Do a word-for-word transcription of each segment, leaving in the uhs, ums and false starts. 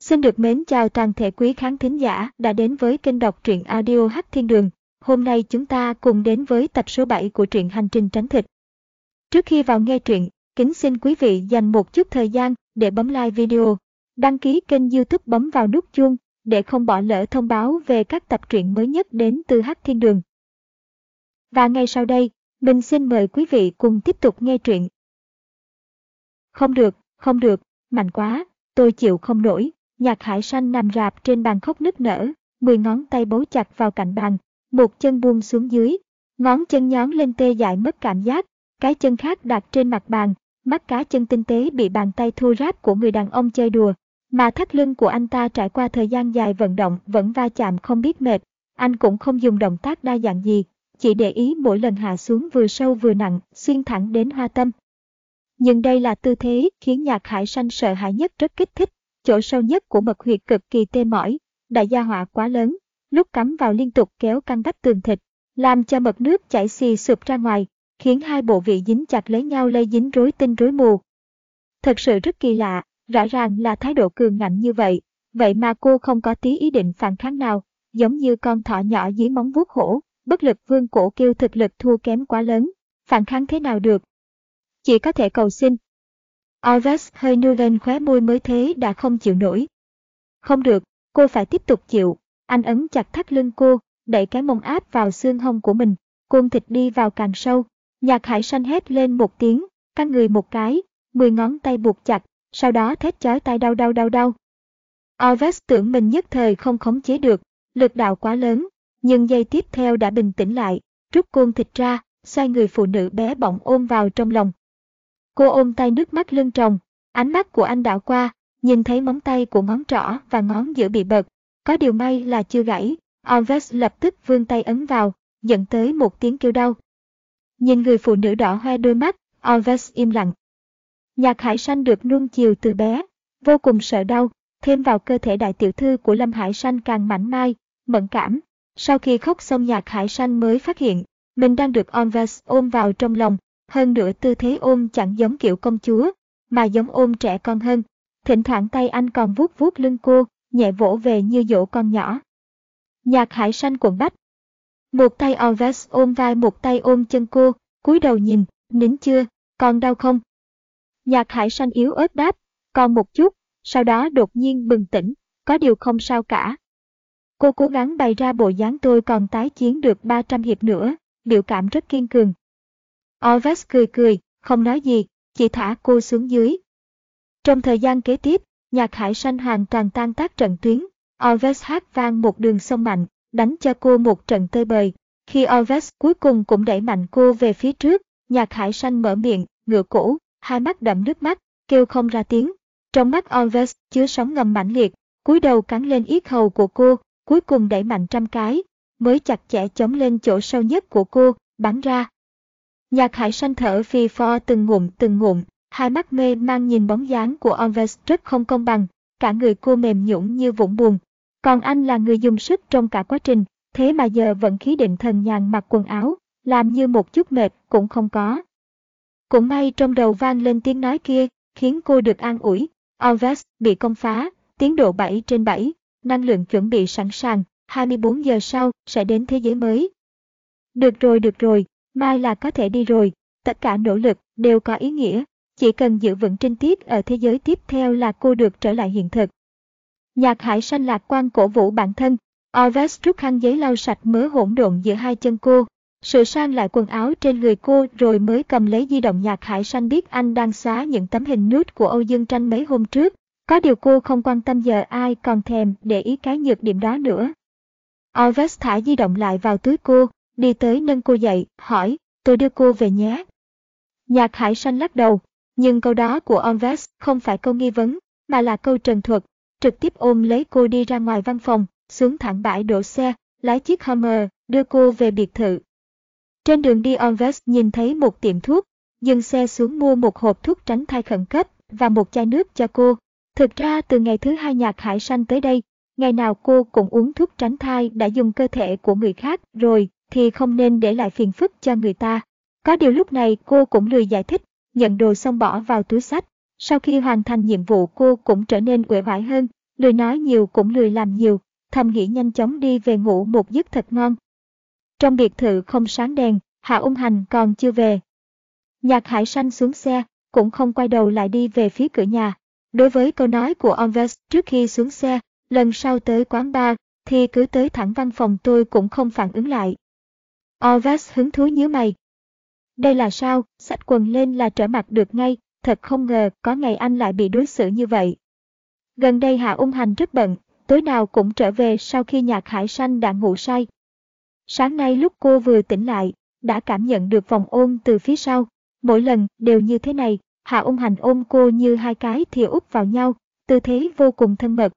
Xin được mến chào toàn thể quý khán thính giả đã đến với kênh đọc truyện audio Hắc Thiên Đường. Hôm nay chúng ta cùng đến với tập số bảy của truyện Hành trình tránh thịt. Trước khi vào nghe truyện, kính xin quý vị dành một chút thời gian để bấm like video, đăng ký kênh YouTube, bấm vào nút chuông để không bỏ lỡ thông báo về các tập truyện mới nhất đến từ Hắc Thiên Đường. Và ngay sau đây, mình xin mời quý vị cùng tiếp tục nghe truyện. Không được, không được, mạnh quá, tôi chịu không nổi. Nhạc Hải Sanh nằm rạp trên bàn khóc nức nở, mười ngón tay bấu chặt vào cạnh bàn, một chân buông xuống dưới, ngón chân nhón lên tê dại mất cảm giác, cái chân khác đặt trên mặt bàn, mắt cá chân tinh tế bị bàn tay thô ráp của người đàn ông chơi đùa, mà thắt lưng của anh ta trải qua thời gian dài vận động vẫn va chạm không biết mệt. Anh cũng không dùng động tác đa dạng gì, chỉ để ý mỗi lần hạ xuống vừa sâu vừa nặng, xuyên thẳng đến hoa tâm. Nhưng đây là tư thế khiến Nhạc Hải Sanh sợ hãi nhất, rất kích thích. Chỗ sâu nhất của mật huyệt cực kỳ tê mỏi, đại gia họa quá lớn, lúc cắm vào liên tục kéo căng vách tường thịt, làm cho mật nước chảy xì sụp ra ngoài, khiến hai bộ vị dính chặt lấy nhau lây dính rối tinh rối mù. Thật sự rất kỳ lạ, rõ ràng là thái độ cường ngạnh như vậy, vậy mà cô không có tí ý định phản kháng nào, giống như con thỏ nhỏ dưới móng vuốt hổ, bất lực vươn cổ kêu thực lực thua kém quá lớn, phản kháng thế nào được? Chỉ có thể cầu xin. Alves hơi nêu lên khóe môi, mới thế đã không chịu nổi. Không được, cô phải tiếp tục chịu. Anh ấn chặt thắt lưng cô, đẩy cái mông áp vào xương hông của mình, cuốn thịt đi vào càng sâu. Nhạc Hải Sanh hét lên một tiếng, căng người một cái, mười ngón tay buộc chặt, sau đó thét chói tai đau đau đau đau. Alves tưởng mình nhất thời không khống chế được, lực đạo quá lớn, nhưng giây tiếp theo đã bình tĩnh lại, rút cuốn thịt ra, xoay người phụ nữ bé bỏng ôm vào trong lòng. Cô ôm tay, nước mắt lưng tròng, ánh mắt của anh đảo qua, nhìn thấy móng tay của ngón trỏ và ngón giữa bị bật, có điều may là chưa gãy. Alves lập tức vươn tay ấn vào, dẫn tới một tiếng kêu đau. Nhìn người phụ nữ đỏ hoe đôi mắt, Alves im lặng. Nhạc Hải Sanh được nuông chiều từ bé, vô cùng sợ đau, thêm vào cơ thể đại tiểu thư của Lâm Hải Sanh càng mảnh mai, mẫn cảm. Sau khi khóc xong, Nhạc Hải Sanh mới phát hiện mình đang được Alves ôm vào trong lòng. Hơn nữa tư thế ôm chẳng giống kiểu công chúa, mà giống ôm trẻ con hơn. Thỉnh thoảng tay anh còn vuốt vuốt lưng cô, nhẹ vỗ về như dỗ con nhỏ. Nhạc Hải Sanh quặn bách. Một tay Alves ôm vai, một tay ôm chân cô, cúi đầu nhìn, nín chưa, còn đau không? Nhạc Hải Sanh yếu ớt đáp, còn một chút, sau đó đột nhiên bừng tỉnh, có điều không sao cả. Cô cố gắng bày ra bộ dáng tôi còn tái chiến được ba trăm hiệp nữa, biểu cảm rất kiên cường. Alves cười cười, không nói gì, chỉ thả cô xuống dưới. Trong thời gian kế tiếp, Nhạc Hải Sanh hoàn toàn tan tác trận tuyến. Alves hát vang một đường sông mạnh, đánh cho cô một trận tơi bời. Khi Alves cuối cùng cũng đẩy mạnh cô về phía trước, Nhạc Hải Sanh mở miệng, ngửa cổ, hai mắt đẫm nước mắt, kêu không ra tiếng. Trong mắt Alves chứa sóng ngầm mãnh liệt, cúi đầu cắn lên yết hầu của cô, cuối cùng đẩy mạnh trăm cái, mới chặt chẽ chống lên chỗ sâu nhất của cô, bắn ra. Nhạc Hải Sanh thở phì phò từng ngụm từng ngụm, hai mắt mê mang nhìn bóng dáng của Alves rất không công bằng, cả người cô mềm nhũn như vũng bùn. Còn anh là người dùng sức trong cả quá trình, thế mà giờ vẫn khí định thần nhàn mặc quần áo, làm như một chút mệt cũng không có. Cũng may trong đầu vang lên tiếng nói kia, khiến cô được an ủi. Alves bị công phá, tiến độ bảy trên bảy, năng lượng chuẩn bị sẵn sàng, hai mươi bốn giờ sau sẽ đến thế giới mới. Được rồi, được rồi. Mai là có thể đi rồi, tất cả nỗ lực đều có ý nghĩa, chỉ cần giữ vững trinh tiết ở thế giới tiếp theo là cô được trở lại hiện thực. Nhạc Hải Sanh lạc quan cổ vũ bản thân, Alves rút khăn giấy lau sạch mớ hỗn độn giữa hai chân cô, sửa sang lại quần áo trên người cô rồi mới cầm lấy di động. Nhạc Hải Sanh biết anh đang xóa những tấm hình nude của Âu Dương Tranh mấy hôm trước, có điều cô không quan tâm, giờ ai còn thèm để ý cái nhược điểm đó nữa. Alves thả di động lại vào túi cô, đi tới nâng cô dậy, hỏi, tôi đưa cô về nhé. Nhạc Hải Sanh lắc đầu, nhưng câu đó của Alves không phải câu nghi vấn, mà là câu trần thuật, trực tiếp ôm lấy cô đi ra ngoài văn phòng, xuống thẳng bãi đổ xe, lái chiếc Hummer, đưa cô về biệt thự. Trên đường đi Alves nhìn thấy một tiệm thuốc, dừng xe xuống mua một hộp thuốc tránh thai khẩn cấp và một chai nước cho cô. Thực ra từ ngày thứ hai Nhạc Hải Sanh tới đây, ngày nào cô cũng uống thuốc tránh thai đã dùng cơ thể của người khác rồi, thì không nên để lại phiền phức cho người ta. Có điều lúc này cô cũng lười giải thích, nhận đồ xong bỏ vào túi xách. Sau khi hoàn thành nhiệm vụ cô cũng trở nên uể oải hơn, Lười nói nhiều cũng lười làm nhiều, thầm nghĩ nhanh chóng đi về ngủ một giấc thật ngon. Trong biệt thự không sáng đèn, Hạ Ung Hành còn chưa về. Nhạc Hải Sanh xuống xe, cũng không quay đầu lại đi về phía cửa nhà. Đối với câu nói của Onves trước khi xuống xe, lần sau tới quán bar, thì cứ tới thẳng văn phòng tôi cũng không phản ứng lại. Onves hứng thú nhíu mày. Đây là sao, xách quần lên là trở mặt được ngay, thật không ngờ có ngày anh lại bị đối xử như vậy. Gần đây Hạ Ung Hành rất bận, tối nào cũng trở về sau khi Nhạc Hải Sanh đã ngủ say. Sáng nay lúc cô vừa tỉnh lại, đã cảm nhận được vòng ôm từ phía sau. Mỗi lần đều như thế này, Hạ Ung Hành ôm cô như hai cái thìa úp vào nhau, tư thế vô cùng thân mật.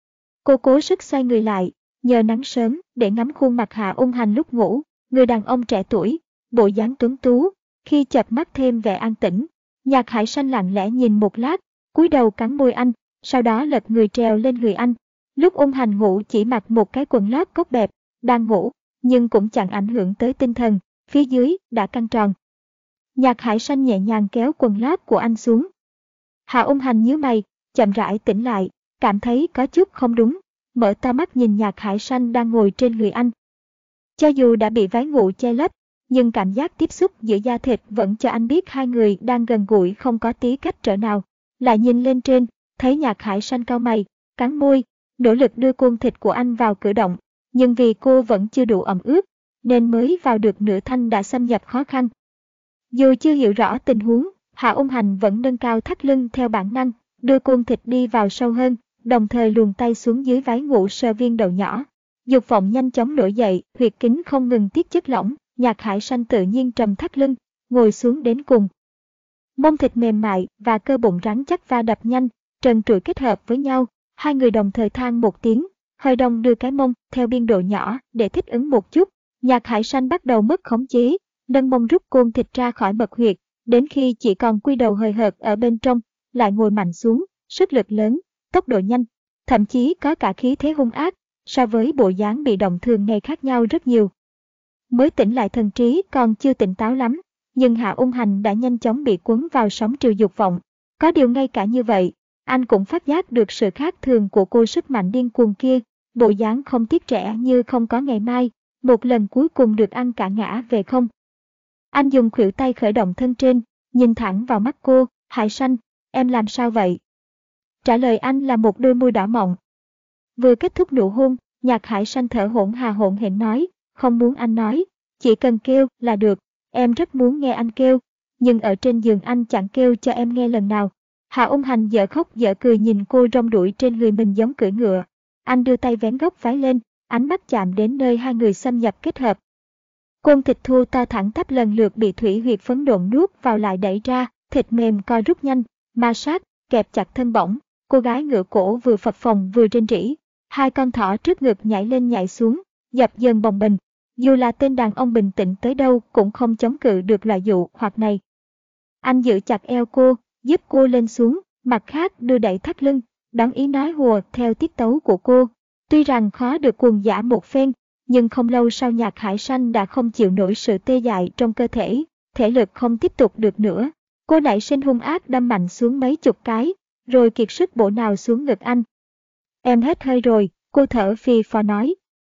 Cô cố sức xoay người lại, nhờ nắng sớm để ngắm khuôn mặt Hạ Ung Hành lúc ngủ, người đàn ông trẻ tuổi, bộ dáng tuấn tú, khi chợp mắt thêm vẻ an tĩnh. Nhạc Hải Sanh lặng lẽ nhìn một lát, cúi đầu cắn môi anh, sau đó lật người trèo lên người anh. Lúc Ung Hành ngủ chỉ mặc một cái quần lót cốc bẹp, đang ngủ, nhưng cũng chẳng ảnh hưởng tới tinh thần, phía dưới đã căng tròn. Nhạc Hải Sanh nhẹ nhàng kéo quần lót của anh xuống. Hạ Ung Hành nhíu mày, chậm rãi tỉnh lại, cảm thấy có chút không đúng, mở to mắt nhìn Nhạc Hải Sanh đang ngồi trên người anh. Cho dù đã bị váy ngủ che lấp, nhưng cảm giác tiếp xúc giữa da thịt vẫn cho anh biết hai người đang gần gũi không có tí cách trở nào. Lại nhìn lên trên, thấy Nhạc Hải Sanh cau mày, cắn môi, nỗ lực đưa khuôn thịt của anh vào cử động, nhưng vì cô vẫn chưa đủ ẩm ướt, nên mới vào được nửa thanh đã xâm nhập khó khăn. Dù chưa hiểu rõ tình huống, Hạ Ung Hành vẫn nâng cao thắt lưng theo bản năng, đưa khuôn thịt đi vào sâu hơn, đồng thời luồn tay xuống dưới váy ngủ sờ viên đầu nhỏ. Dục vọng nhanh chóng nổi dậy, huyệt kính không ngừng tiết chất lỏng, Nhạc Hải Sanh tự nhiên trầm thắt lưng, ngồi xuống đến cùng. Mông thịt mềm mại và cơ bụng rắn chắc va đập nhanh, trần trụi kết hợp với nhau, hai người đồng thời than một tiếng, hơi đồng đưa cái mông theo biên độ nhỏ để thích ứng một chút. Nhạc Hải Sanh bắt đầu mất khống chế, nâng mông rút côn thịt ra khỏi mật huyệt, đến khi chỉ còn quy đầu hời hợt ở bên trong, lại ngồi mạnh xuống, sức lực lớn, tốc độ nhanh, thậm chí có cả khí thế hung ác, so với bộ dáng bị động thường ngày khác nhau rất nhiều. Mới tỉnh lại thần trí còn chưa tỉnh táo lắm, nhưng Hạ Ung Hành đã nhanh chóng bị cuốn vào sóng triều dục vọng. Có điều ngay cả như vậy, anh cũng phát giác được sự khác thường của cô, sức mạnh điên cuồng kia, bộ dáng không tiếc rẻ như không có ngày mai, một lần cuối cùng được ăn cả ngã về không. Anh dùng khuỷu tay khởi động thân trên, nhìn thẳng vào mắt cô. Hải Sanh, em làm sao vậy? Trả lời anh là một đôi môi đỏ mọng. Vừa kết thúc nụ hôn, Nhạc Hải Sanh thở hổn hà hổn hển nói, không muốn anh nói, chỉ cần kêu là được, em rất muốn nghe anh kêu, nhưng ở trên giường anh chẳng kêu cho em nghe lần nào. Hạ Ung Hành dở khóc dở cười nhìn cô rong ruổi trên người mình giống cưỡi ngựa. Anh đưa tay vén góc váy lên, ánh mắt chạm đến nơi hai người xâm nhập kết hợp. Côn thịt thô to thẳng tắp lần lượt bị thủy huyệt phấn độn nuốt vào lại đẩy ra, thịt mềm co rút nhanh, ma sát, kẹp chặt thân bổng. Cô gái ngửa cổ vừa phập phồng vừa rên rỉ, hai con thỏ trước ngực nhảy lên nhảy xuống, dập dần bồng bềnh. Dù là tên đàn ông bình tĩnh tới đâu cũng không chống cự được loại dụ hoặc này. Anh giữ chặt eo cô, giúp cô lên xuống, mặt khác đưa đẩy thắt lưng, đón ý nói hùa theo tiết tấu của cô. Tuy rằng khó được cuồng dã một phen, nhưng không lâu sau Nhạc Hải Sanh đã không chịu nổi sự tê dại trong cơ thể, thể lực không tiếp tục được nữa. Cô nảy sinh hung ác đâm mạnh xuống mấy chục cái, rồi kiệt sức bổ nhào xuống ngực anh. Em hết hơi rồi, cô thở phì phò nói.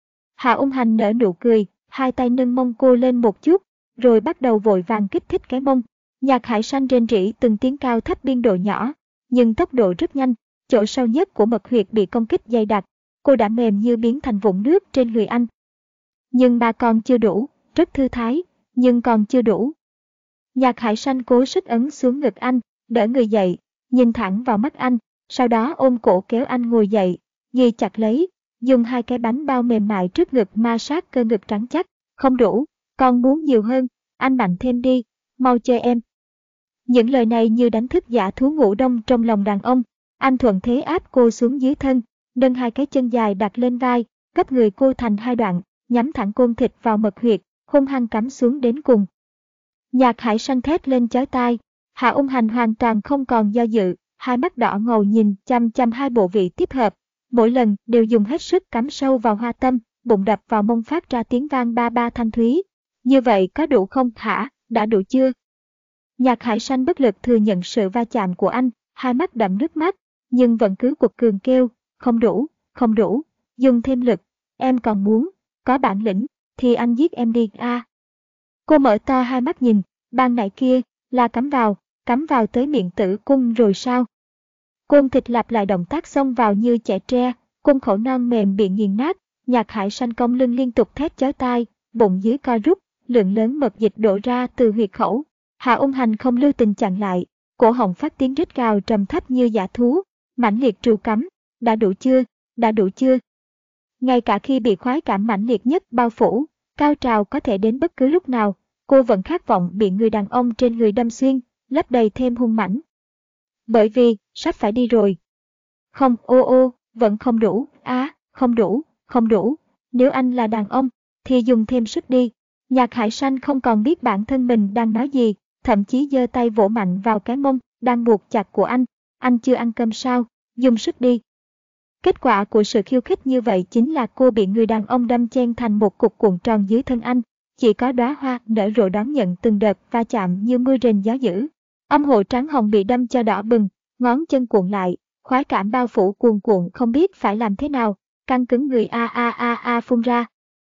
Hạ Ung Hành nở nụ cười, hai tay nâng mông cô lên một chút, rồi bắt đầu vội vàng kích thích cái mông. Nhạc Hải Sanh rên rỉ từng tiếng cao thấp biên độ nhỏ, nhưng tốc độ rất nhanh, chỗ sâu nhất của mật huyệt bị công kích dày đặc, cô đã mềm như biến thành vũng nước trên người anh. Nhưng mà còn chưa đủ, rất thư thái, nhưng còn chưa đủ. Nhạc Hải Sanh cố sức ấn xuống ngực anh, đỡ người dậy, nhìn thẳng vào mắt anh, sau đó ôm cổ kéo anh ngồi dậy, ghi chặt lấy, dùng hai cái bánh bao mềm mại trước ngực ma sát cơ ngực trắng chắc. Không đủ, con muốn nhiều hơn, anh mạnh thêm đi, mau chơi em. Những lời này như đánh thức dã thú ngủ đông trong lòng đàn ông. Anh thuận thế áp cô xuống dưới thân, nâng hai cái chân dài đặt lên vai, gấp người cô thành hai đoạn, nhắm thẳng côn thịt vào mật huyệt, hung hăng cắm xuống đến cùng. Nhạc Hải Sanh thét lên chói tai. Hạ Ung Hành hoàn toàn không còn do dự, hai mắt đỏ ngầu nhìn chăm chăm hai bộ vị tiếp hợp, mỗi lần đều dùng hết sức cắm sâu vào hoa tâm, bụng đập vào mông phát ra tiếng vang ba ba thanh thúy. Như vậy có đủ không hả, đã đủ chưa? Nhạc Hải Sanh bất lực thừa nhận sự va chạm của anh, hai mắt đẫm nước mắt, nhưng vẫn cứ quật cường kêu, không đủ, không đủ, dùng thêm lực, em còn muốn, có bản lĩnh, thì anh giết em đi a. À. Cô mở to hai mắt nhìn, ban nãy kia, là cắm vào, cắm vào tới miệng tử cung rồi sao? Côn Thịt lặp lại động tác xông vào như chẻ tre, cung khẩu non mềm bị nghiền nát, Nhạc Hải Sanh cong lưng liên tục thét chói tai, bụng dưới co rút, lượng lớn mật dịch đổ ra từ huyệt khẩu. Hạ Ung Hành không lưu tình chặn lại, cổ họng phát tiếng rít gào trầm thấp như dã thú, mãnh liệt trù cắm, đã đủ chưa, đã đủ chưa? Ngay cả khi bị khoái cảm mãnh liệt nhất bao phủ, cao trào có thể đến bất cứ lúc nào, cô vẫn khát vọng bị người đàn ông trên người đâm xuyên, lấp đầy thêm hung mãnh. Bởi vì, sắp phải đi rồi. Không, ô ô, vẫn không đủ, á, à, không đủ, không đủ, nếu anh là đàn ông, thì dùng thêm sức đi. Nhạc Hải Sanh không còn biết bản thân mình đang nói gì, thậm chí giơ tay vỗ mạnh vào cái mông đang buộc chặt của anh. Anh chưa ăn cơm sao, dùng sức đi. Kết quả của sự khiêu khích như vậy chính là cô bị người đàn ông đâm chen thành một cục cuộn tròn dưới thân anh, chỉ có đóa hoa nở rộ đón nhận từng đợt va chạm như mưa rền gió dữ. Âm hộ trắng hồng bị đâm cho đỏ bừng, ngón chân cuộn lại, khoái cảm bao phủ cuồn cuộn không biết phải làm thế nào, căng cứng người a a a a phun ra.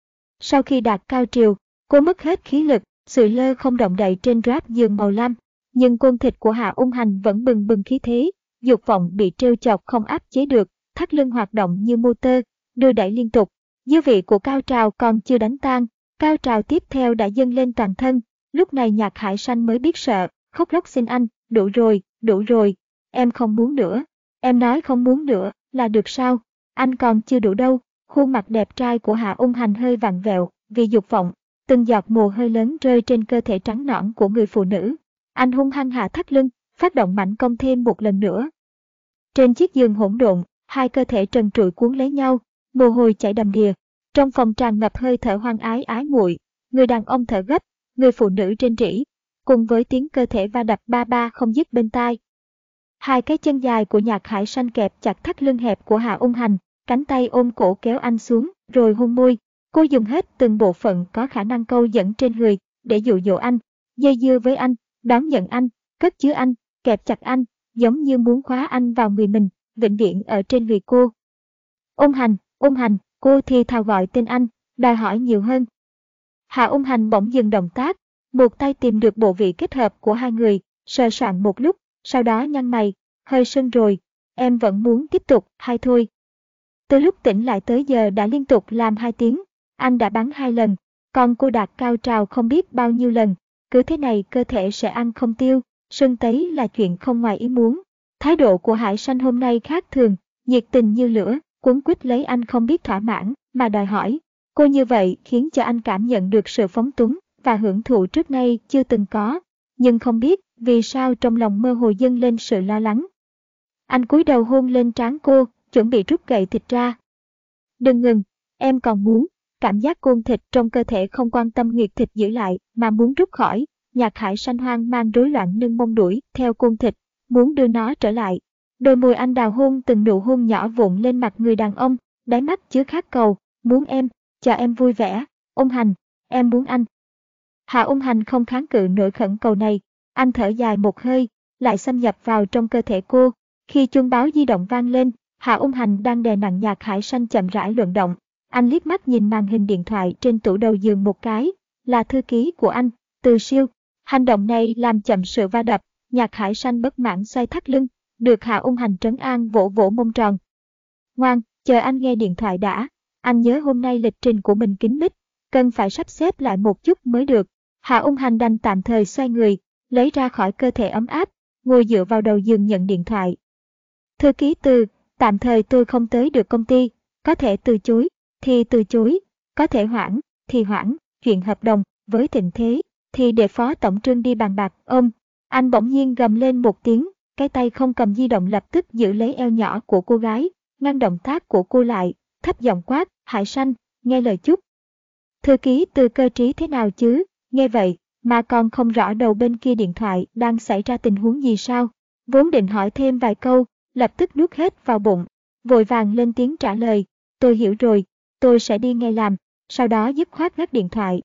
Sau khi đạt cao triều, cô mất hết khí lực, sụi lơ không động đậy trên ráp giường màu lam, nhưng Côn Thịt của Hạ Ung Hành vẫn bừng bừng khí thế, dục vọng bị trêu chọc không áp chế được, thắt lưng hoạt động như motor, đưa đẩy liên tục. Dư vị của cao trào còn chưa đánh tan, cao trào tiếp theo đã dâng lên toàn thân. Lúc này Nhạc Hải Sanh mới biết sợ, khóc lóc xin anh, đủ rồi, đủ rồi, em không muốn nữa, em nói không muốn nữa, là được sao, anh còn chưa đủ đâu. Khuôn mặt đẹp trai của Hạ Ung Hành hơi vặn vẹo, vì dục vọng, từng giọt mồ hôi lớn rơi trên cơ thể trắng nõn của người phụ nữ. Anh hung hăng hạ thắt lưng, phát động mạnh công thêm một lần nữa. Trên chiếc giường hỗn độn, hai cơ thể trần trụi cuốn lấy nhau, mồ hôi chảy đầm đìa. Trong phòng tràn ngập hơi thở hoang ái ái muội, người đàn ông thở gấp, người phụ nữ rên rỉ, cùng với tiếng cơ thể va đập ba ba không dứt bên tai. Hai cái chân dài của Nhạc Hải Sanh kẹp chặt thắt lưng hẹp của Hạ Ung Hành, cánh tay ôm cổ kéo anh xuống, rồi hôn môi. Cô dùng hết từng bộ phận có khả năng câu dẫn trên người, để dụ dỗ anh, dây dưa với anh, đón nhận anh, cất chứa anh, kẹp chặt anh, giống như muốn khóa anh vào người mình, vĩnh viễn ở trên người cô. Ung Hành, Ung Hành, cô thì thào gọi tên anh, đòi hỏi nhiều hơn. Hạ Ung Hành bỗng dừng động tác, một tay tìm được bộ vị kết hợp của hai người, sờ soạn một lúc, sau đó nhăn mày, hơi sưng rồi, em vẫn muốn tiếp tục, hay thôi. Từ lúc tỉnh lại tới giờ đã liên tục làm hai tiếng, anh đã bắn hai lần, còn cô đạt cao trào không biết bao nhiêu lần, cứ thế này cơ thể sẽ ăn không tiêu, sưng tấy là chuyện không ngoài ý muốn. Thái độ của Hải Sanh hôm nay khác thường, nhiệt tình như lửa, cuốn quýt lấy anh không biết thỏa mãn, mà đòi hỏi. Cô như vậy khiến cho anh cảm nhận được sự phóng túng và hưởng thụ trước nay chưa từng có, nhưng không biết vì sao trong lòng mơ hồ dâng lên sự lo lắng. Anh cúi đầu hôn lên trán cô, chuẩn bị rút gậy thịt ra. Đừng ngừng, em còn muốn. Cảm giác Côn Thịt trong cơ thể không quan tâm huyệt thịt giữ lại mà muốn rút khỏi. Nhạc Hải Sanh hoang mang rối loạn nâng mông đuổi theo Côn Thịt, muốn đưa nó trở lại. Đôi môi anh đào hôn từng nụ hôn nhỏ vụn lên mặt người đàn ông, đáy mắt chứa khát cầu, muốn em, cho em vui vẻ. Ung Hành, em muốn anh. Hạ Ung Hành không kháng cự nỗi khẩn cầu này, anh thở dài một hơi, lại xâm nhập vào trong cơ thể cô. Khi chuông báo di động vang lên, Hạ Ung Hành đang đè nặng Nhạc Hải Sanh chậm rãi luận động. Anh liếc mắt nhìn màn hình điện thoại trên tủ đầu giường một cái, là thư ký của anh, Từ Siêu. Hành động này làm chậm sự va đập, Nhạc Hải Sanh bất mãn xoay thắt lưng, được Hạ Ung Hành trấn an vỗ vỗ mông tròn. Ngoan, chờ anh nghe điện thoại đã, anh nhớ hôm nay lịch trình của mình kín mít, cần phải sắp xếp lại một chút mới được. Hạ Ung Hành đành tạm thời xoay người, lấy ra khỏi cơ thể ấm áp, ngồi dựa vào đầu giường nhận điện thoại. Thư ký Từ, tạm thời tôi không tới được công ty, có thể từ chối, thì từ chối, có thể hoãn, thì hoãn, chuyện hợp đồng, với tình thế, thì để phó tổng trương đi bàn bạc. Ôm, anh bỗng nhiên gầm lên một tiếng, cái tay không cầm di động lập tức giữ lấy eo nhỏ của cô gái, ngăn động tác của cô lại, thấp giọng quát, Hải Sanh, nghe lời chút. Thư ký Từ cơ trí thế nào chứ, nghe vậy, mà còn không rõ đầu bên kia điện thoại đang xảy ra tình huống gì sao, vốn định hỏi thêm vài câu, lập tức nuốt hết vào bụng, vội vàng lên tiếng trả lời, tôi hiểu rồi, tôi sẽ đi ngay làm, sau đó dứt khoát ngắt điện thoại.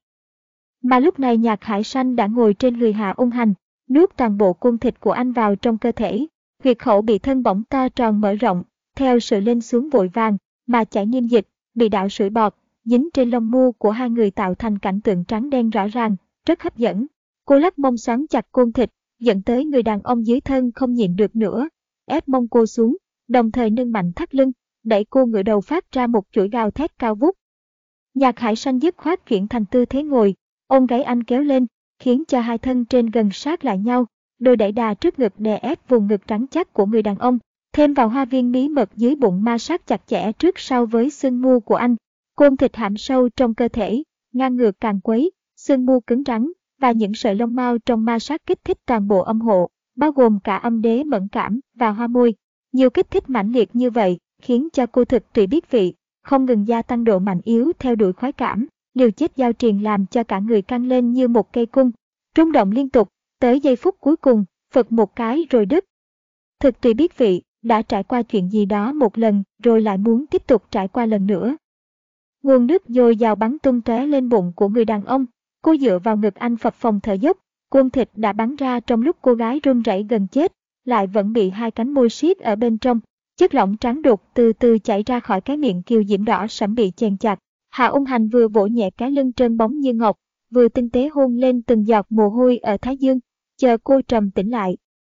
Mà lúc này Nhạc Hải Sanh đã ngồi trên người Hạ Ung Hành, nuốt toàn bộ cung thịt của anh vào trong cơ thể, huyệt khẩu bị thân bỏng to tròn mở rộng, theo sự lên xuống vội vàng mà chảy niêm dịch, bị đạo sủi bọt, dính trên lông mu của hai người tạo thành cảnh tượng trắng đen rõ ràng, rất hấp dẫn. Cô lắc mông xoắn chặt côn thịt, dẫn tới người đàn ông dưới thân không nhịn được nữa, ép mông cô xuống, đồng thời nâng mạnh thắt lưng, đẩy cô ngửa đầu phát ra một chuỗi gào thét cao vút. Nhạc Hải Sanh dứt khoát chuyển thành tư thế ngồi, ôm gáy anh kéo lên, khiến cho hai thân trên gần sát lại nhau, đôi đẩy đà trước ngực đè ép vùng ngực trắng chắc của người đàn ông, thêm vào hoa viên bí mật dưới bụng ma sát chặt chẽ trước sau với xương mu của anh. Côn thịt hãm sâu trong cơ thể, ngang ngược càng quấy, xương mu cứng rắn và những sợi lông mao trong ma sát kích thích toàn bộ âm hộ, bao gồm cả âm đế mẫn cảm và hoa môi. Nhiều kích thích mãnh liệt như vậy khiến cho cô thực tùy biết vị, không ngừng gia tăng độ mạnh yếu theo đuổi khoái cảm, liều chết giao truyền làm cho cả người căng lên như một cây cung, rung động liên tục, tới giây phút cuối cùng, phật một cái rồi đứt. Thực tùy biết vị đã trải qua chuyện gì đó một lần rồi lại muốn tiếp tục trải qua lần nữa. Nguồn nước dồi dào bắn tung tóe lên bụng của người đàn ông, cô dựa vào ngực anh phập phồng thở dốc, côn thịt đã bắn ra trong lúc cô gái run rẩy gần chết, lại vẫn bị hai cánh môi siết ở bên trong. Chất lỏng trắng đục từ từ chảy ra khỏi cái miệng kiều diễm đỏ sẫm bị chèn chặt. Hạ Ung Hành vừa vỗ nhẹ cái lưng trơn bóng như ngọc, vừa tinh tế hôn lên từng giọt mồ hôi ở thái dương, chờ cô trầm tĩnh lại.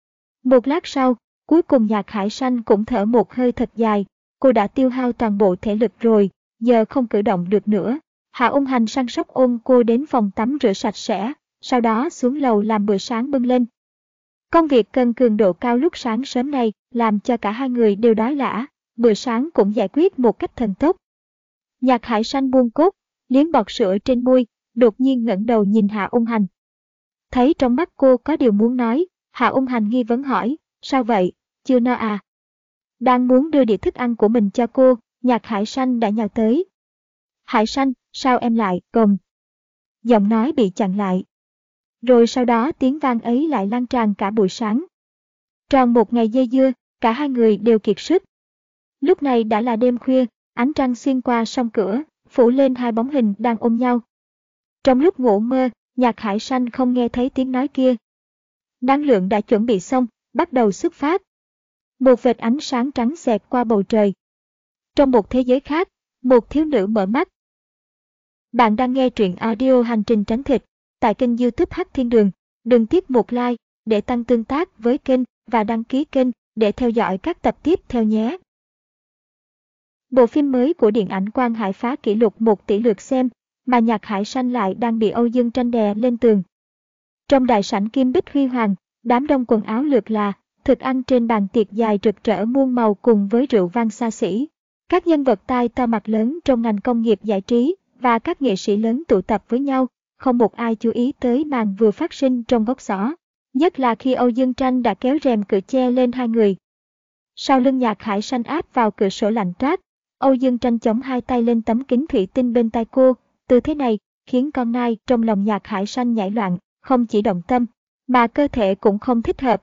Một lát sau, cuối cùng Nhạc Hải Sanh cũng thở một hơi thật dài, cô đã tiêu hao toàn bộ thể lực rồi, giờ không cử động được nữa. Hạ Ung Hành săn sóc ôm cô đến phòng tắm rửa sạch sẽ, sau đó xuống lầu làm bữa sáng bưng lên. Công việc cần cường độ cao lúc sáng sớm này làm cho cả hai người đều đói lả, bữa sáng cũng giải quyết một cách thần tốc. Nhạc Hải Sanh buông cốt, liếm bọt sữa trên môi, đột nhiên ngẩng đầu nhìn Hạ Ung Hành. Thấy trong mắt cô có điều muốn nói, Hạ Ung Hành nghi vấn hỏi, sao vậy, chưa no à? Đang muốn đưa đĩa thức ăn của mình cho cô, Nhạc Hải Sanh đã nhào tới. Hải Sanh, sao em lại, cồm? Giọng nói bị chặn lại. Rồi sau đó tiếng vang ấy lại lan tràn cả buổi sáng. Tròn một ngày dây dưa, cả hai người đều kiệt sức. Lúc này đã là đêm khuya, ánh trăng xuyên qua song cửa, phủ lên hai bóng hình đang ôm nhau. Trong lúc ngủ mơ, Nhạc Hải Sanh không nghe thấy tiếng nói kia. Năng lượng đã chuẩn bị xong, bắt đầu xuất phát. Một vệt ánh sáng trắng xẹt qua bầu trời. Trong một thế giới khác, một thiếu nữ mở mắt. Bạn đang nghe truyện audio Hành trình tránh thịt tại kênh YouTube Hắc Thiên Đường. Đừng tiếc một like để tăng tương tác với kênh và đăng ký kênh để theo dõi các tập tiếp theo nhé. Bộ phim mới của điện ảnh Quang Hải phá kỷ lục một tỷ lượt xem, mà Nhạc Hải Sanh lại đang bị Âu Dương Tranh đè lên tường. Trong đại sảnh kim bích huy hoàng, đám đông quần áo lượt là, thực ăn trên bàn tiệc dài rực rỡ muôn màu cùng với rượu vang xa xỉ. Các nhân vật tai to mặt lớn trong ngành công nghiệp giải trí và các nghệ sĩ lớn tụ tập với nhau, không một ai chú ý tới màn vừa phát sinh trong góc xó. Nhất là khi Âu Dương Tranh đã kéo rèm cửa che lên hai người. Sau lưng Nhạc Hải Sanh áp vào cửa sổ lạnh toát, Âu Dương Tranh chống hai tay lên tấm kính thủy tinh bên tai cô, tư thế này khiến con nai trong lòng Nhạc Hải Sanh nhảy loạn, không chỉ động tâm, mà cơ thể cũng không thích hợp.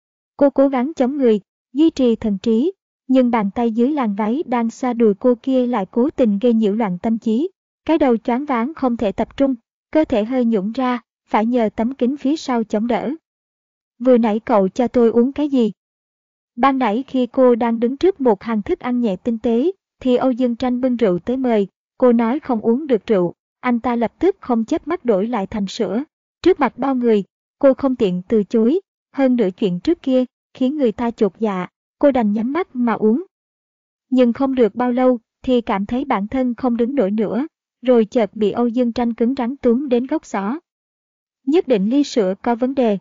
Cô cố gắng chống người, duy trì thần trí, nhưng bàn tay dưới làn váy đang xoa đùi cô kia lại cố tình gây nhiễu loạn tâm trí. Cái đầu choáng váng không thể tập trung, cơ thể hơi nhũn ra, phải nhờ tấm kính phía sau chống đỡ. Vừa nãy cậu cho tôi uống cái gì? Ban nãy khi cô đang đứng trước một hàng thức ăn nhẹ tinh tế, thì Âu Dương Tranh bưng rượu tới mời, cô nói không uống được rượu, anh ta lập tức không chớp mắt đổi lại thành sữa. Trước mặt bao người, cô không tiện từ chối, hơn nữa chuyện trước kia, khiến người ta chột dạ, cô đành nhắm mắt mà uống. Nhưng không được bao lâu, thì cảm thấy bản thân không đứng nổi nữa, rồi chợt bị Âu Dương Tranh cứng rắn túm đến góc xó. Nhất định ly sữa có vấn đề.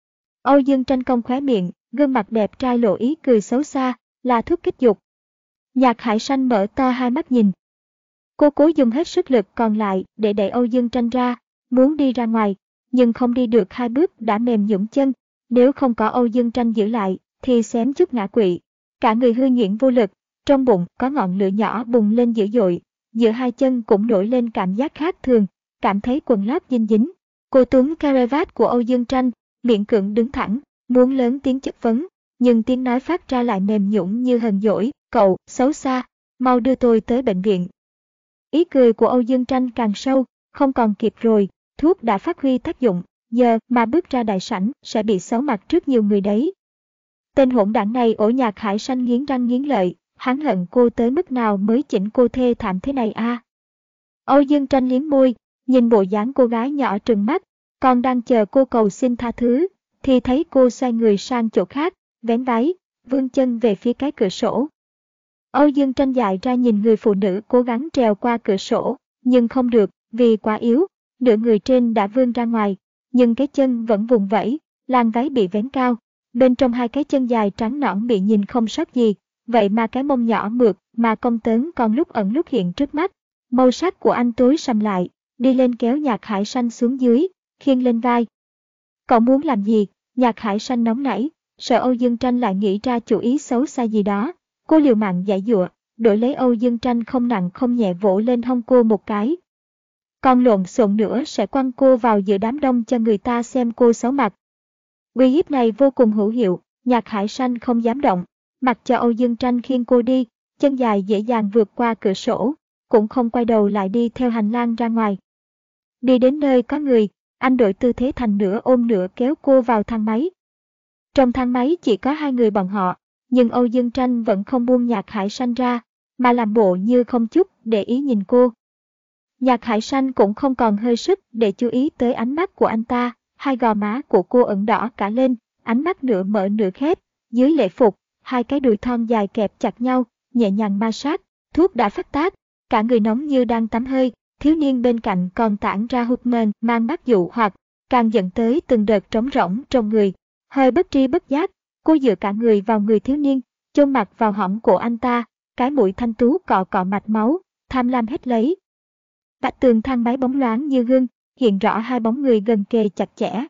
Âu Dương Tranh cong khóe miệng, gương mặt đẹp trai lộ ý cười xấu xa, là thuốc kích dục. Nhạc Hải Sanh mở to hai mắt nhìn. Cô cố dùng hết sức lực còn lại để đẩy Âu Dương Tranh ra, muốn đi ra ngoài, nhưng không đi được hai bước đã mềm nhũn chân. Nếu không có Âu Dương Tranh giữ lại, thì xém chút ngã quỵ. Cả người hư nhuyễn vô lực, trong bụng có ngọn lửa nhỏ bùng lên dữ dội, giữa hai chân cũng nổi lên cảm giác khác thường, cảm thấy quần lót dinh dính. Cô túm caravat của Âu Dương Tranh, miệng cưỡng đứng thẳng, muốn lớn tiếng chất vấn, nhưng tiếng nói phát ra lại mềm nhũn như hờn dỗi, cậu, xấu xa, mau đưa tôi tới bệnh viện. Ý cười của Âu Dương Tranh càng sâu, không còn kịp rồi, thuốc đã phát huy tác dụng, giờ mà bước ra đại sảnh sẽ bị xấu mặt trước nhiều người đấy. Tên hỗn đảng này ổ Nhạc Hải Sanh nghiến răng nghiến lợi, hắn hận cô tới mức nào mới chỉnh cô thê thảm thế này a? À? Âu Dương Tranh liếm môi, nhìn bộ dáng cô gái nhỏ trừng mắt, còn đang chờ cô cầu xin tha thứ, thì thấy cô xoay người sang chỗ khác, vén váy, vươn chân về phía cái cửa sổ. Âu Dương Tranh dại ra nhìn người phụ nữ cố gắng trèo qua cửa sổ, nhưng không được, vì quá yếu, nửa người trên đã vươn ra ngoài, nhưng cái chân vẫn vùng vẫy, làn váy bị vén cao, bên trong hai cái chân dài trắng nõn bị nhìn không sót gì, vậy mà cái mông nhỏ mượt mà công tớn còn lúc ẩn lúc hiện trước mắt. Màu sắc của anh tối sầm lại, đi lên kéo Nhạc Hải Sanh xuống dưới, khiêng lên vai. Cậu muốn làm gì? Nhạc Hải Sanh nóng nảy, sợ Âu Dương Tranh lại nghĩ ra chủ ý xấu xa gì đó. Cô liều mạng giãy giụa, đổi lấy Âu Dương Tranh không nặng không nhẹ vỗ lên hông cô một cái. Còn lộn xộn nữa sẽ quăng cô vào giữa đám đông cho người ta xem cô xấu mặt. Uy hiếp này vô cùng hữu hiệu, Nhạc Hải Sanh không dám động, mặc cho Âu Dương Tranh khiêng cô đi, chân dài dễ dàng vượt qua cửa sổ, cũng không quay đầu lại đi theo hành lang ra ngoài. Đi đến nơi có người, anh đổi tư thế thành nửa ôm nửa kéo cô vào thang máy. Trong thang máy chỉ có hai người bọn họ, nhưng Âu Dương Tranh vẫn không buông Nhạc Hải Sanh ra, mà làm bộ như không chút để ý nhìn cô. Nhạc Hải Sanh cũng không còn hơi sức để chú ý tới ánh mắt của anh ta, hai gò má của cô ửng đỏ cả lên, ánh mắt nửa mở nửa khép, dưới lễ phục, hai cái đùi thon dài kẹp chặt nhau, nhẹ nhàng ma sát, thuốc đã phát tác, cả người nóng như đang tắm hơi, thiếu niên bên cạnh còn tản ra hormone mang mát dụ hoặc, càng dẫn tới từng đợt trống rỗng trong người, hơi bất tri bất giác, cô dựa cả người vào người thiếu niên, chôn mặt vào hõm cổ anh ta, cái mũi thanh tú cọ cọ mạch máu, tham lam hét lấy. Vách tường thang máy bóng loáng như gương, hiện rõ hai bóng người gần kề chặt chẽ.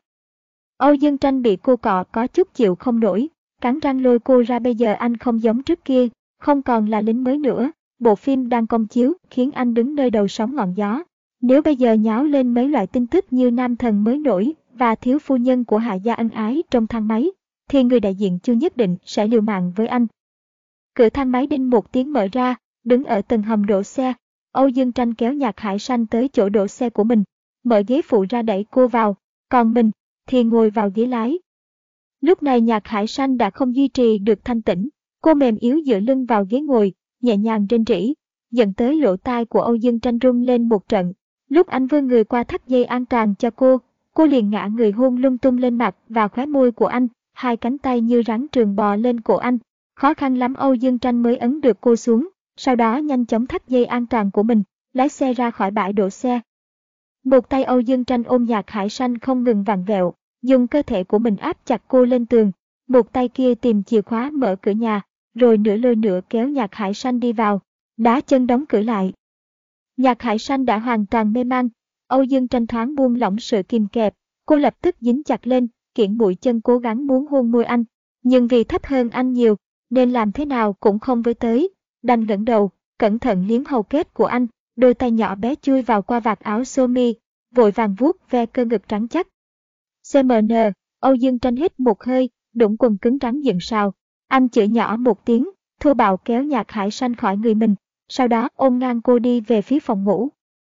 Âu Dương Tranh bị cô cọ có chút chịu không nổi, cắn răng lôi cô ra. Bây giờ anh không giống trước kia, không còn là lính mới nữa, bộ phim đang công chiếu khiến anh đứng nơi đầu sóng ngọn gió. Nếu bây giờ nháo lên mấy loại tin tức như nam thần mới nổi và thiếu phu nhân của Hạ gia ân ái trong thang máy, thì người đại diện chưa nhất định sẽ liều mạng với anh. Cửa thang máy đinh một tiếng mở ra, đứng ở tầng hầm đổ xe, Âu Dương Tranh kéo Nhạc Hải Sanh tới chỗ đổ xe của mình, mở ghế phụ ra đẩy cô vào, còn mình thì ngồi vào ghế lái. Lúc này Nhạc Hải Sanh đã không duy trì được thanh tĩnh, cô mềm yếu dựa lưng vào ghế ngồi, nhẹ nhàng rên rỉ, dẫn tới lỗ tai của Âu Dương Tranh rung lên một trận. Lúc anh vươn người qua thắt dây an toàn cho cô, cô liền ngã người hôn lung tung lên mặt và khóe môi của anh, hai cánh tay như rắn trường bò lên cổ anh. Khó khăn lắm Âu Dương Tranh mới ấn được cô xuống, sau đó nhanh chóng thắt dây an toàn của mình, lái xe ra khỏi bãi đổ xe. Một tay Âu Dương Tranh ôm Nhạc Hải Sanh không ngừng vặn vẹo, dùng cơ thể của mình áp chặt cô lên tường, một tay kia tìm chìa khóa mở cửa nhà, rồi nửa lôi nửa kéo Nhạc Hải Sanh đi vào, đá chân đóng cửa lại. Nhạc Hải Sanh đã hoàn toàn mê man, Âu Dương Tranh thoáng buông lỏng sự kìm kẹp, cô lập tức dính chặt lên, kiễng mũi chân cố gắng muốn hôn môi anh, nhưng vì thấp hơn anh nhiều, nên làm thế nào cũng không với tới, đành ngẩng đầu, cẩn thận liếm hầu kết của anh, đôi tay nhỏ bé chui vào qua vạt áo sơ mi, vội vàng vuốt ve cơ ngực trắng chắc. xê em en, Âu Dương Tranh hít một hơi, đũng quần cứng rắn dựng sào, anh chửi nhỏ một tiếng, thô bạo kéo Nhạc Hải Sanh khỏi người mình, sau đó ôm ngang cô đi về phía phòng ngủ.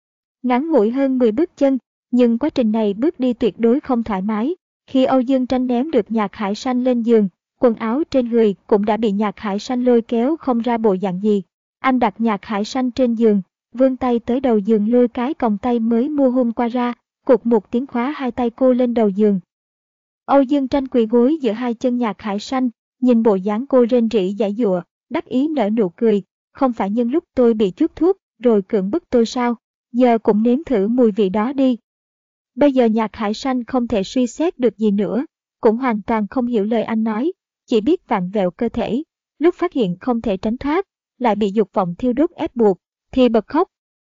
Ngắn ngủi hơn mười bước chân, nhưng quá trình này bước đi tuyệt đối không thoải mái. Khi Âu Dương Tranh ném được Nhạc Hải Sanh lên giường, quần áo trên người cũng đã bị Nhạc Hải Sanh lôi kéo không ra bộ dạng gì. Anh đặt Nhạc Hải Sanh trên giường, vươn tay tới đầu giường lôi cái còng tay mới mua hôm qua ra, cụt một tiếng khóa hai tay cô lên đầu giường. Âu Dương Tranh quỳ gối giữa hai chân Nhạc Hải Sanh, nhìn bộ dáng cô rên rỉ giãy giụa, đắc ý nở nụ cười. Không phải nhân lúc tôi bị chuốc thuốc rồi cưỡng bức tôi sao, giờ cũng nếm thử mùi vị đó đi. Bây giờ Nhạc Hải Sanh không thể suy xét được gì nữa, cũng hoàn toàn không hiểu lời anh nói, chỉ biết vặn vẹo cơ thể. Lúc phát hiện không thể tránh thoát, lại bị dục vọng thiêu đốt ép buộc, thì bật khóc.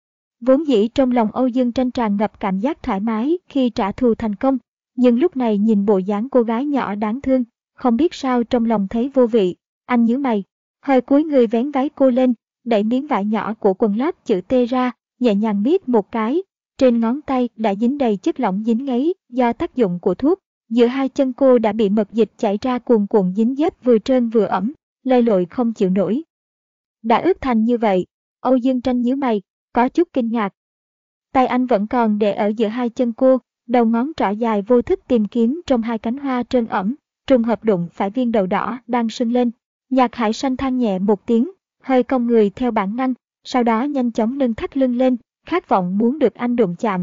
Vốn dĩ trong lòng Âu Dương Tranh tràn ngập cảm giác thoải mái khi trả thù thành công, nhưng lúc này nhìn bộ dáng cô gái nhỏ đáng thương, không biết sao trong lòng thấy vô vị, anh nhíu mày, hơi cúi người vén váy cô lên, đẩy miếng vải nhỏ của quần lót chữ T ra, nhẹ nhàng miết một cái, trên ngón tay đã dính đầy chất lỏng dính ngấy do tác dụng của thuốc, giữa hai chân cô đã bị mật dịch chảy ra cuồn cuộn dính dấp vừa trơn vừa ẩm, lầy lội không chịu nổi. Đã ướt thành như vậy, Âu Dương Tranh nhíu mày, có chút kinh ngạc. Tay anh vẫn còn để ở giữa hai chân cô, đầu ngón trỏ dài vô thức tìm kiếm trong hai cánh hoa trơn ẩm, trùng hợp đụng phải viên đậu đỏ đang sưng lên. Nhạc Hải Sanh than nhẹ một tiếng, hơi cong người theo bản năng, sau đó nhanh chóng nâng thắt lưng lên, khát vọng muốn được anh đụng chạm.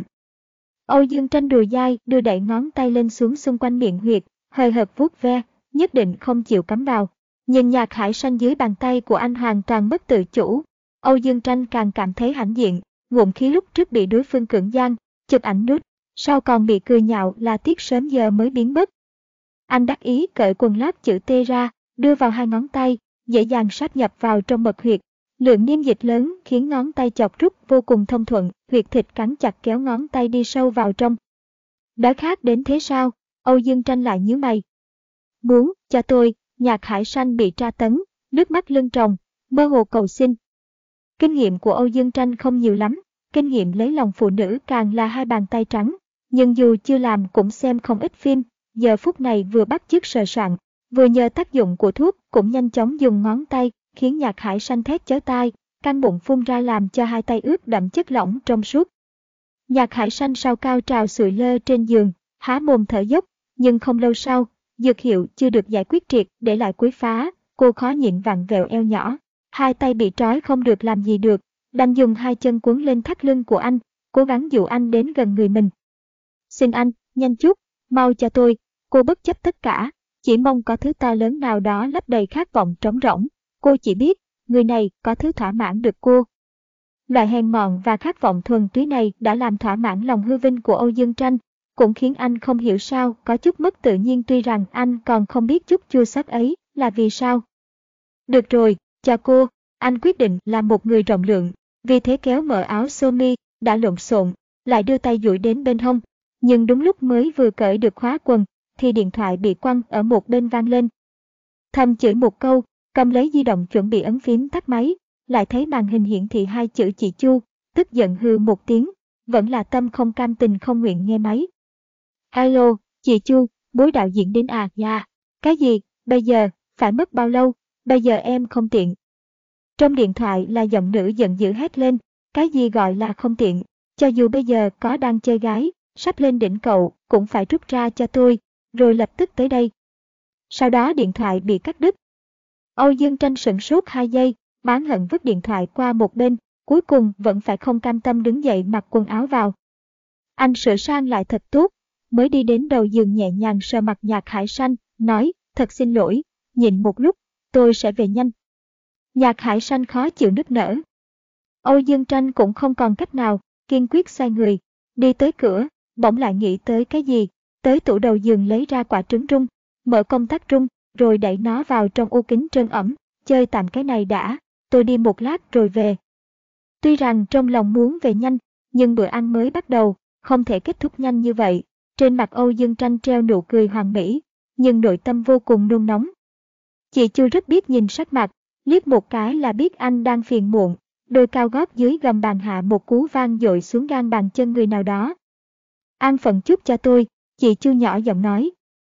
Âu Dương Tranh đùi dai đưa đẩy ngón tay lên xuống xung quanh miệng huyệt, hơi hợt vuốt ve, nhất định không chịu cắm vào. Nhìn Nhạc Hải Sanh dưới bàn tay của anh hoàn toàn mất tự chủ, Âu Dương Tranh càng cảm thấy hãnh diện, ngụm khí lúc trước bị đối phương cưỡng gian, chụp ảnh nút, sau còn bị cười nhạo là tiếc sớm giờ mới biến mất. Anh đắc ý cởi quần lót chữ T ra, đưa vào hai ngón tay, dễ dàng sáp nhập vào trong mật huyệt. Lượng niêm dịch lớn khiến ngón tay chọc rút vô cùng thông thuận, huyệt thịt cắn chặt kéo ngón tay đi sâu vào trong. Đã khác đến thế sao? Âu Dương Tranh lại nhíu mày. Muốn, cho tôi. Nhạc Hải Sanh bị tra tấn, nước mắt lưng tròng, mơ hồ cầu xin. Kinh nghiệm của Âu Dương Tranh không nhiều lắm, kinh nghiệm lấy lòng phụ nữ càng là hai bàn tay trắng. Nhưng dù chưa làm cũng xem không ít phim, giờ phút này vừa bắt chước sờ soạn, vừa nhờ tác dụng của thuốc cũng nhanh chóng dùng ngón tay, khiến Nhạc Hải Sanh thét chói tai, căng bụng phun ra làm cho hai tay ướt đẫm chất lỏng trong suốt. Nhạc Hải Sanh sau cao trào sụi lơ trên giường, há mồm thở dốc, nhưng không lâu sau, dược hiệu chưa được giải quyết triệt để lại quấy phá, cô khó nhịn vặn vẹo eo nhỏ, hai tay bị trói không được làm gì được, đành dùng hai chân cuốn lên thắt lưng của anh, cố gắng dụ anh đến gần người mình. Xin anh, nhanh chút, mau cho tôi, cô bất chấp tất cả, chỉ mong có thứ to lớn nào đó lấp đầy khát vọng trống rỗng. Cô chỉ biết, người này có thứ thỏa mãn được cô. Loại hèn mọn và khát vọng thuần túy này đã làm thỏa mãn lòng hư vinh của Âu Dương Tranh, cũng khiến anh không hiểu sao có chút mất tự nhiên, tuy rằng anh còn không biết chút chua xót ấy là vì sao. Được rồi, cho cô, anh quyết định là một người rộng lượng, vì thế kéo mở áo sơ mi đã lộn xộn, lại đưa tay duỗi đến bên hông, nhưng đúng lúc mới vừa cởi được khóa quần, thì điện thoại bị quăng ở một bên vang lên. Thầm chửi một câu, cầm lấy di động chuẩn bị ấn phím tắt máy, lại thấy màn hình hiển thị hai chữ chị Chu, tức giận hừ một tiếng, vẫn là tâm không cam tình không nguyện nghe máy. Alo, chị Chu, bối đạo diễn đến à? Dạ. Cái gì, bây giờ, phải mất bao lâu, bây giờ em không tiện. Trong điện thoại là giọng nữ giận dữ hét lên, cái gì gọi là không tiện, cho dù bây giờ có đang chơi gái, sắp lên đỉnh cậu, cũng phải rút ra cho tôi, rồi lập tức tới đây. Sau đó điện thoại bị cắt đứt. Âu Dương Tranh sửng sốt hai giây, oán hận vứt điện thoại qua một bên, cuối cùng vẫn phải không cam tâm đứng dậy mặc quần áo vào. Anh sửa sang lại thật tốt, mới đi đến đầu giường nhẹ nhàng sờ mặt Nhạc Hải Sanh, nói, thật xin lỗi, nhịn một lúc, tôi sẽ về nhanh. Nhạc Hải Sanh khó chịu nức nở. Âu Dương Tranh cũng không còn cách nào, kiên quyết xoay người, đi tới cửa, bỗng lại nghĩ tới cái gì, tới tủ đầu giường lấy ra quả trứng rung, mở công tắc rung, rồi đẩy nó vào trong ô kính trơn ẩm, chơi tạm cái này đã, tôi đi một lát rồi về. Tuy rằng trong lòng muốn về nhanh, nhưng bữa ăn mới bắt đầu, không thể kết thúc nhanh như vậy. Trên mặt Âu Dương Tranh treo nụ cười hoàn mỹ, nhưng nội tâm vô cùng nôn nóng. Chị Chu rất biết nhìn sắc mặt, liếc một cái là biết anh đang phiền muộn, đôi cao gót dưới gầm bàn hạ một cú vang dội xuống gan bàn chân người nào đó. An phận chút cho tôi, chị Chu nhỏ giọng nói.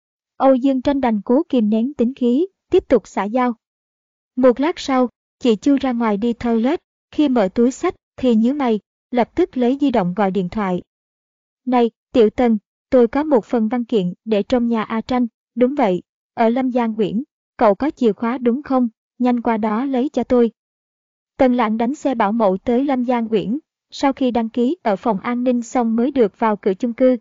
Âu Dương Tranh đành cố kìm nén tính khí, tiếp tục xã giao. Một lát sau, chị Chu ra ngoài đi toilet, khi mở túi xách thì nhíu mày, lập tức lấy di động gọi điện thoại. Này, Tiểu Tần, tôi có một phần văn kiện để trong nhà A Tranh, đúng vậy, ở Lâm Giang Uyển, cậu có chìa khóa đúng không, nhanh qua đó lấy cho tôi. Tần Lãng đánh xe bảo mẫu tới Lâm Giang Uyển, sau khi đăng ký ở phòng an ninh xong mới được vào cửa chung cư.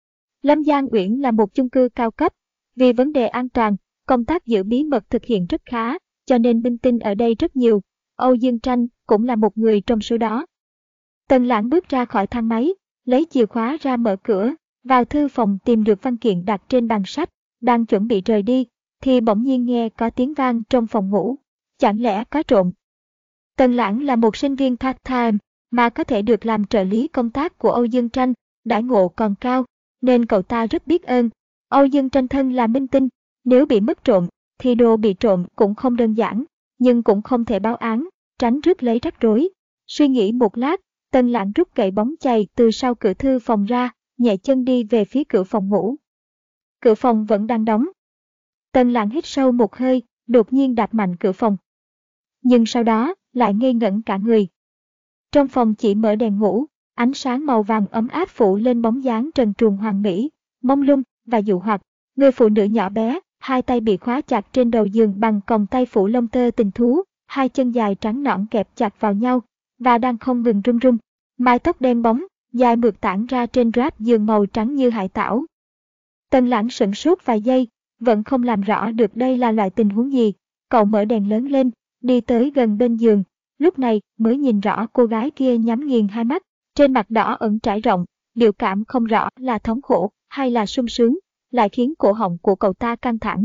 Lâm Giang Uyển là một chung cư cao cấp, vì vấn đề an toàn, công tác giữ bí mật thực hiện rất khá, cho nên minh tinh ở đây rất nhiều, Âu Dương Tranh cũng là một người trong số đó. Tần Lãng bước ra khỏi thang máy, lấy chìa khóa ra mở cửa, vào thư phòng tìm được văn kiện đặt trên bàn sách, đang chuẩn bị rời đi, thì bỗng nhiên nghe có tiếng vang trong phòng ngủ, chẳng lẽ có trộm. Tần Lãng là một sinh viên part-time, mà có thể được làm trợ lý công tác của Âu Dương Tranh, đãi ngộ còn cao, nên cậu ta rất biết ơn. Âu Dương Tranh thân là minh tinh, nếu bị mất trộm, thì đồ bị trộm cũng không đơn giản, nhưng cũng không thể báo án, tránh rước lấy rắc rối. Suy nghĩ một lát, Tần Lãng rút gậy bóng chày từ sau cửa thư phòng ra, nhẹ chân đi về phía cửa phòng ngủ. Cửa phòng vẫn đang đóng. Tần Lãng hít sâu một hơi, đột nhiên đạp mạnh cửa phòng. Nhưng sau đó, lại ngây ngẩn cả người. Trong phòng chỉ mở đèn ngủ, ánh sáng màu vàng ấm áp phủ lên bóng dáng trần truồng hoàn mỹ, mông lung và dụ hoặc. Người phụ nữ nhỏ bé, hai tay bị khóa chặt trên đầu giường bằng còng tay phủ lông tơ tình thú, hai chân dài trắng nõn kẹp chặt vào nhau, và đang không ngừng run run. Mái tóc đen bóng, dài mượt tản ra trên ráp giường màu trắng như hải tảo. Tần Lãng sửng sốt vài giây, vẫn không làm rõ được đây là loại tình huống gì. Cậu mở đèn lớn lên, đi tới gần bên giường, lúc này mới nhìn rõ cô gái kia nhắm nghiền hai mắt, trên mặt đỏ ửng trải rộng, biểu cảm không rõ là thống khổ hay là sung sướng, lại khiến cổ họng của cậu ta căng thẳng.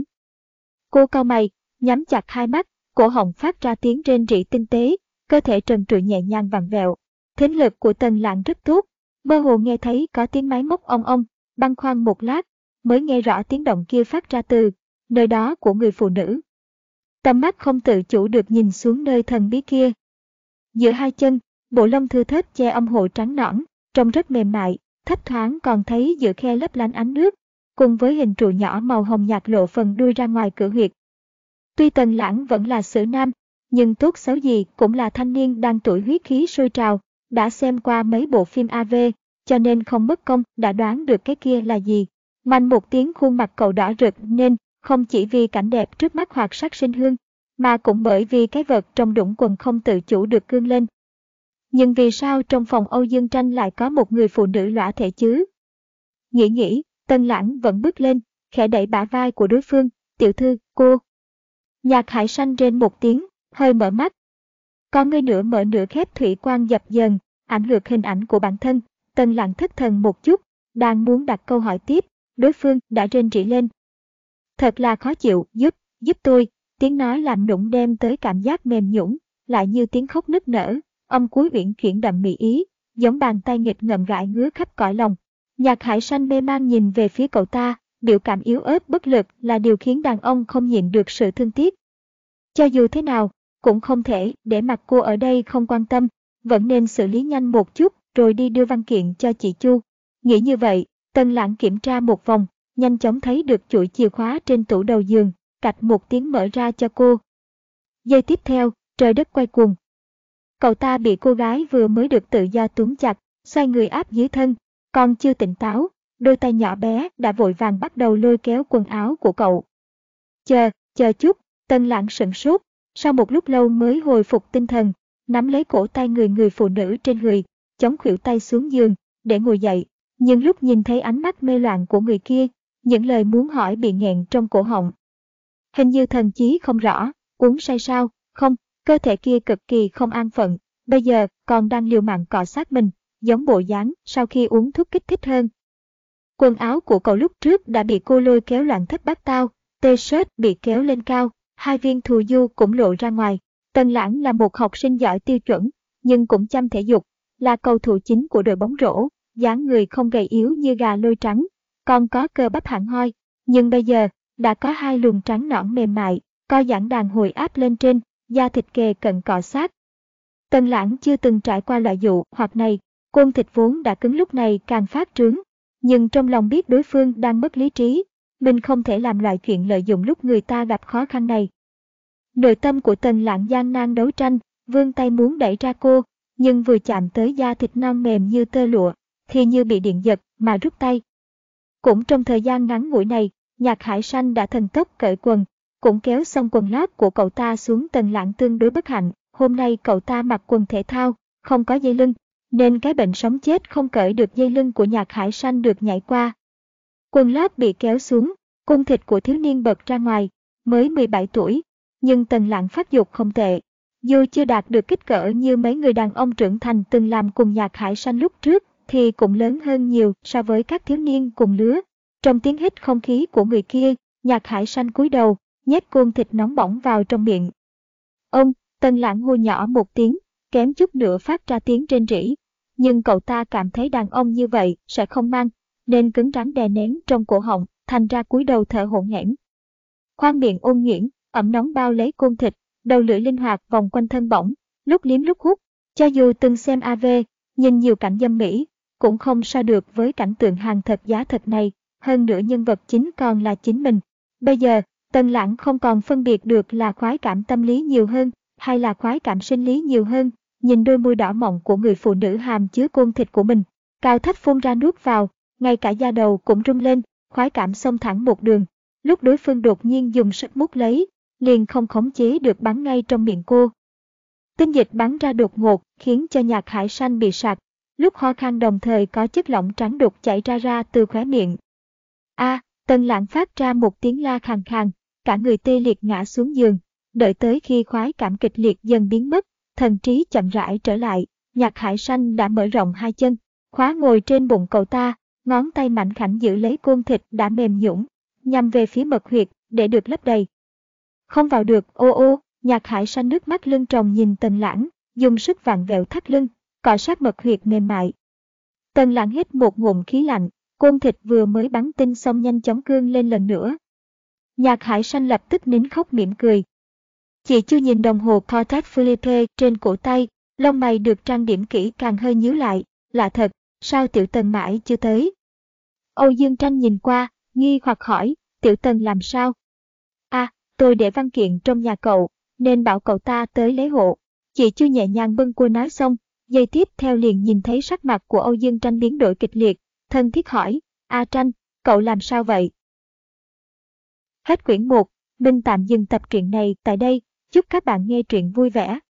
Cô cau mày, nhắm chặt hai mắt, cổ họng phát ra tiếng rên rỉ tinh tế, cơ thể trần trụi nhẹ nhàng vặn vẹo. Thính lực của Tần Lãng rất tốt, mơ hồ nghe thấy có tiếng máy móc ong ong, băn khoăn một lát, mới nghe rõ tiếng động kia phát ra từ nơi đó của người phụ nữ. Tầm mắt không tự chủ được nhìn xuống nơi thần bí kia. Giữa hai chân, bộ lông thưa thớt che âm hộ trắng nõn, trông rất mềm mại, thấp thoáng còn thấy giữa khe lấp lánh ánh nước, cùng với hình trụ nhỏ màu hồng nhạt lộ phần đuôi ra ngoài cửa huyệt. Tuy Tần Lãng vẫn là xử nam, nhưng tốt xấu gì cũng là thanh niên đang tuổi huyết khí sôi trào, đã xem qua mấy bộ phim a vê, cho nên không mất công đã đoán được cái kia là gì. Mạnh một tiếng khuôn mặt cậu đỏ rực nên không chỉ vì cảnh đẹp trước mắt hoặc sắc sinh hương, mà cũng bởi vì cái vật trong đũng quần không tự chủ được cương lên. Nhưng vì sao trong phòng Âu Dương Tranh lại có một người phụ nữ lõa thể chứ? Nghĩ nghĩ, Tần Lãng vẫn bước lên, khẽ đẩy bả vai của đối phương. Tiểu thư, cô. Nhạc Hải Sanh rên một tiếng, hơi mở mắt. Con ngươi nửa mở nửa khép thủy quan dập dần, ảnh ngược hình ảnh của bản thân. Tần Lãng thất thần một chút, đang muốn đặt câu hỏi tiếp, đối phương đã rên rỉ lên. Thật là khó chịu, giúp, giúp tôi. Tiếng nói làm nũng đem tới cảm giác mềm nhũn, lại như tiếng khóc nức nở, âm cuối uyển chuyển đậm mị ý, giống bàn tay nghịch ngậm gãi ngứa khắp cõi lòng. Nhạc Hải Sanh mê man nhìn về phía cậu ta, biểu cảm yếu ớt bất lực là điều khiến đàn ông không nhịn được sự thương tiếc. Cho dù thế nào, cũng không thể để mặc cô ở đây không quan tâm, vẫn nên xử lý nhanh một chút rồi đi đưa văn kiện cho chị Chu. Nghĩ như vậy, Tần Lãng kiểm tra một vòng, nhanh chóng thấy được chuỗi chìa khóa trên tủ đầu giường, cạch một tiếng mở ra cho cô. Giây tiếp theo, trời đất quay cuồng. Cậu ta bị cô gái vừa mới được tự do túm chặt, xoay người áp dưới thân, còn chưa tỉnh táo, đôi tay nhỏ bé đã vội vàng bắt đầu lôi kéo quần áo của cậu. Chờ, chờ chút, Tần Lãng sửng sốt, sau một lúc lâu mới hồi phục tinh thần, nắm lấy cổ tay người người phụ nữ trên người, chống khuỷu tay xuống giường, để ngồi dậy. Nhưng lúc nhìn thấy ánh mắt mê loạn của người kia, những lời muốn hỏi bị nghẹn trong cổ họng. Hình như thần trí không rõ, uống say sao, không, cơ thể kia cực kỳ không an phận, bây giờ còn đang liều mạng cọ sát mình, giống bộ dáng sau khi uống thuốc kích thích hơn. Quần áo của cậu lúc trước đã bị cô lôi kéo loạn thất bát tao, t-shirt bị kéo lên cao, hai viên thù du cũng lộ ra ngoài. Tần Lãng là một học sinh giỏi tiêu chuẩn, nhưng cũng chăm thể dục, là cầu thủ chính của đội bóng rổ, dáng người không gầy yếu như gà lôi trắng, còn có cơ bắp hẳn hoi, nhưng bây giờ đã có hai luồng trắng nõn mềm mại, co giãn đàn hồi áp lên trên, da thịt kề cận cọ sát. Tần Lãng chưa từng trải qua loại dụ hoặc này, côn thịt vốn đã cứng lúc này càng phát trướng, nhưng trong lòng biết đối phương đang mất lý trí, mình không thể làm loại chuyện lợi dụng lúc người ta gặp khó khăn này. Nội tâm của Tần Lãng gian nan đấu tranh, vươn tay muốn đẩy ra cô, nhưng vừa chạm tới da thịt non mềm như tơ lụa, thì như bị điện giật mà rút tay. Cũng trong thời gian ngắn ngủi này, Nhạc Hải Sanh đã thần tốc cởi quần, cũng kéo xong quần lót của cậu ta xuống. Tần Lãng tương đối bất hạnh, hôm nay cậu ta mặc quần thể thao, không có dây lưng, nên cái bệnh sống chết không cởi được dây lưng của Nhạc Hải Sanh được nhảy qua. Quần lót bị kéo xuống, cung thịt của thiếu niên bật ra ngoài, mới mười bảy tuổi, nhưng Tần Lãng phát dục không tệ. Dù chưa đạt được kích cỡ như mấy người đàn ông trưởng thành từng làm cùng Nhạc Hải Sanh lúc trước, thì cũng lớn hơn nhiều so với các thiếu niên cùng lứa. Trong tiếng hít không khí của người kia, Nhạc Hải Sanh cúi đầu, nhét côn thịt nóng bỏng vào trong miệng. Ông, Tần Lãng hô nhỏ một tiếng, kém chút nữa phát ra tiếng rên rỉ. Nhưng cậu ta cảm thấy đàn ông như vậy sẽ không mang, nên cứng rắn đè nén trong cổ họng, thành ra cúi đầu thở hổn hển. Khoang miệng ôn nhuyễn, ẩm nóng bao lấy côn thịt, đầu lưỡi linh hoạt vòng quanh thân bỏng, lúc liếm lúc hút. Cho dù từng xem a vê, nhìn nhiều cảnh dâm mỹ, cũng không so được với cảnh tượng hàng thật giá thật này. Hơn nữa nhân vật chính còn là chính mình. Bây giờ, Tần Lãng không còn phân biệt được là khoái cảm tâm lý nhiều hơn, hay là khoái cảm sinh lý nhiều hơn. Nhìn đôi môi đỏ mọng của người phụ nữ hàm chứa côn thịt của mình, cao thấp phun ra nuốt vào, ngay cả da đầu cũng rung lên, khoái cảm xông thẳng một đường. Lúc đối phương đột nhiên dùng sức mút lấy, liền không khống chế được bắn ngay trong miệng cô. Tinh dịch bắn ra đột ngột, khiến cho Nhạc Hải Sanh bị sặc. Lúc ho khan đồng thời có chất lỏng trắng đục chảy ra ra từ khóe miệng. A, à, Tần Lãng phát ra một tiếng la khàn khàn, cả người tê liệt ngã xuống giường. Đợi tới khi khoái cảm kịch liệt dần biến mất, thần trí chậm rãi trở lại, Nhạc Hải Sanh đã mở rộng hai chân, khóa ngồi trên bụng cậu ta, ngón tay mạnh khảnh giữ lấy côn thịt đã mềm nhũn, nhằm về phía mật huyệt để được lấp đầy. Không vào được, ô ô, Nhạc Hải Sanh nước mắt lưng tròng nhìn Tần Lãng, dùng sức vặn vẹo thắt lưng, cọ sát mật huyệt mềm mại. Tần Lãng hít một ngụm khí lạnh, côn thịt vừa mới bắn tinh xong nhanh chóng cương lên lần nữa. Nhạc Hải Sanh lập tức nín khóc mỉm cười. Chị chưa nhìn đồng hồ Patek Philippe trên cổ tay, lông mày được trang điểm kỹ càng hơi nhíu lại, lạ thật, sao Tiểu Tần mãi chưa tới? Âu Dương Tranh nhìn qua, nghi hoặc hỏi, Tiểu Tần làm sao? À, tôi để văn kiện trong nhà cậu, nên bảo cậu ta tới lấy hộ. Chị chưa nhẹ nhàng bưng cua nói xong, giây tiếp theo liền nhìn thấy sắc mặt của Âu Dương Tranh biến đổi kịch liệt, thân thiết hỏi, A Tranh, cậu làm sao vậy? Hết quyển một, mình tạm dừng tập truyện này tại đây, chúc các bạn nghe truyện vui vẻ.